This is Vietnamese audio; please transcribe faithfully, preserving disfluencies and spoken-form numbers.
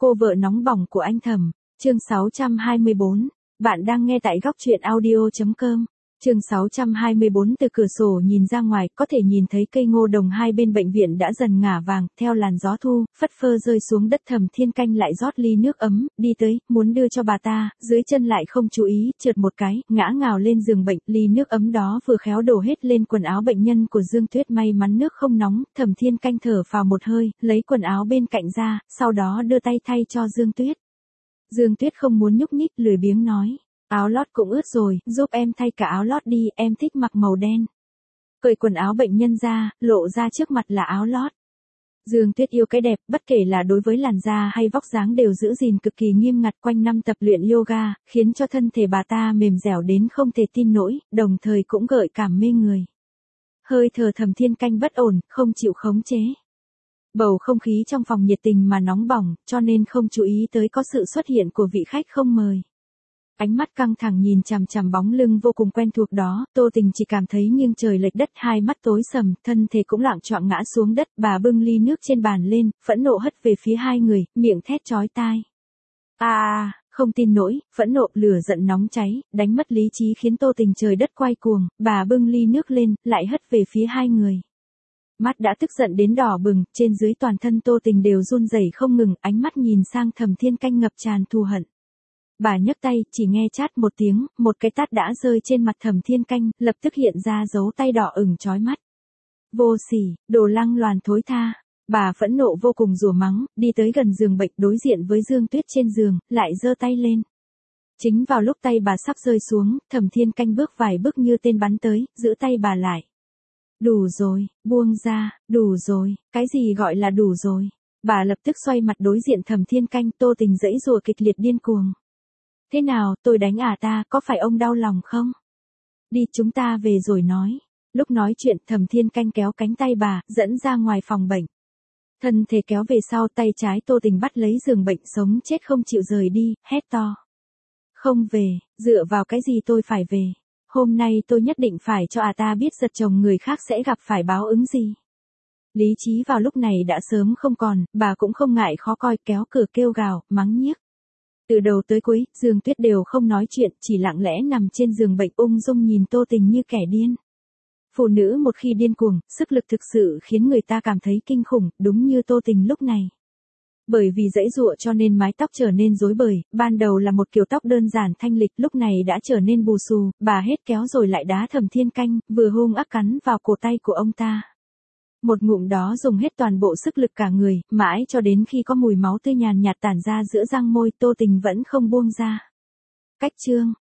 Cô vợ nóng bỏng của anh Thẩm, chương sáu trăm hai mươi bốn. Bạn đang nghe tại góc truyện audio chấm com. Chương sáu trăm hai mươi bốn. Từ cửa sổ nhìn ra ngoài, có thể nhìn thấy cây ngô đồng hai bên bệnh viện đã dần ngả vàng, theo làn gió thu, phất phơ rơi xuống đất. Thẩm Thiên Canh lại rót ly nước ấm, đi tới, muốn đưa cho bà ta, dưới chân lại không chú ý, trượt một cái, ngã ngào lên giường bệnh. Ly nước ấm đó vừa khéo đổ hết lên quần áo bệnh nhân của Dương Tuyết. May mắn nước không nóng, Thẩm Thiên Canh thở phào một hơi, lấy quần áo bên cạnh ra, sau đó đưa tay thay cho Dương Tuyết. Dương Tuyết không muốn nhúc nhích, lười biếng nói. Áo lót cũng ướt rồi, giúp em thay cả áo lót đi, em thích mặc màu đen. Cởi quần áo bệnh nhân ra, lộ ra trước mặt là áo lót. Dương Tuyết yêu cái đẹp, bất kể là đối với làn da hay vóc dáng đều giữ gìn cực kỳ nghiêm ngặt. Quanh năm tập luyện yoga, khiến cho thân thể bà ta mềm dẻo đến không thể tin nổi, đồng thời cũng gợi cảm mê người. Hơi thở Thẩm Thiên Canh bất ổn, không chịu khống chế. Bầu không khí trong phòng nhiệt tình mà nóng bỏng, cho nên không chú ý tới có sự xuất hiện của vị khách không mời. Ánh mắt căng thẳng nhìn chằm chằm bóng lưng vô cùng quen thuộc đó, Tô Tình chỉ cảm thấy nghiêng trời lệch đất, hai mắt tối sầm, thân thể cũng loạng choạng ngã xuống đất. Bà bưng ly nước trên bàn lên, phẫn nộ hất về phía hai người, miệng thét chói tai. À, à, không tin nổi, phẫn nộ, lửa giận nóng cháy, đánh mất lý trí khiến Tô Tình trời đất quay cuồng. Bà bưng ly nước lên, lại hất về phía hai người. Mắt đã tức giận đến đỏ bừng, trên dưới toàn thân Tô Tình đều run rẩy không ngừng, ánh mắt nhìn sang Thẩm Thiên Canh ngập tràn thù hận. Bà nhấc tay, chỉ nghe chát một tiếng, một cái tát đã rơi trên mặt Thẩm Thiên Canh, lập tức hiện ra dấu tay đỏ ửng chói mắt. Vô sỉ, đồ lăng loàn thối tha. Bà phẫn nộ vô cùng rủa mắng, đi tới gần giường bệnh đối diện với Dương Tuyết trên giường, lại giơ tay lên. Chính vào lúc tay bà sắp rơi xuống, Thẩm Thiên Canh bước vài bước như tên bắn tới, giữ tay bà lại. Đủ rồi, buông ra, đủ rồi, cái gì gọi là đủ rồi. Bà lập tức xoay mặt đối diện Thẩm Thiên Canh. Tô Tình giãy giụa kịch liệt điên cuồng. Thế nào, tôi đánh à ta, có phải ông đau lòng không? Đi, chúng ta về rồi nói. Lúc nói chuyện, Thẩm Thiên Canh kéo cánh tay bà, dẫn ra ngoài phòng bệnh. Thân thể kéo về sau, tay trái Tô Tình bắt lấy giường bệnh, sống chết không chịu rời đi, hét to. Không về, dựa vào cái gì tôi phải về? Hôm nay tôi nhất định phải cho à ta biết giật chồng người khác sẽ gặp phải báo ứng gì. Lý trí vào lúc này đã sớm không còn, bà cũng không ngại khó coi, kéo cửa kêu gào, mắng nhiếc. Từ đầu tới cuối, Dương Tuyết đều không nói chuyện, chỉ lặng lẽ nằm trên giường bệnh ung dung nhìn Tô Tình như kẻ điên. Phụ nữ một khi điên cuồng, sức lực thực sự khiến người ta cảm thấy kinh khủng, đúng như Tô Tình lúc này. Bởi vì giãy giụa cho nên mái tóc trở nên rối bời, ban đầu là một kiểu tóc đơn giản thanh lịch, lúc này đã trở nên bù xù. Bà hết kéo rồi lại đá Thẩm Thiên Canh, vừa hung ác cắn vào cổ tay của ông ta. Một ngụm đó dùng hết toàn bộ sức lực cả người, mãi cho đến khi có mùi máu tươi nhàn nhạt tản ra giữa răng môi, Tô Tình vẫn không buông ra. Cách chương,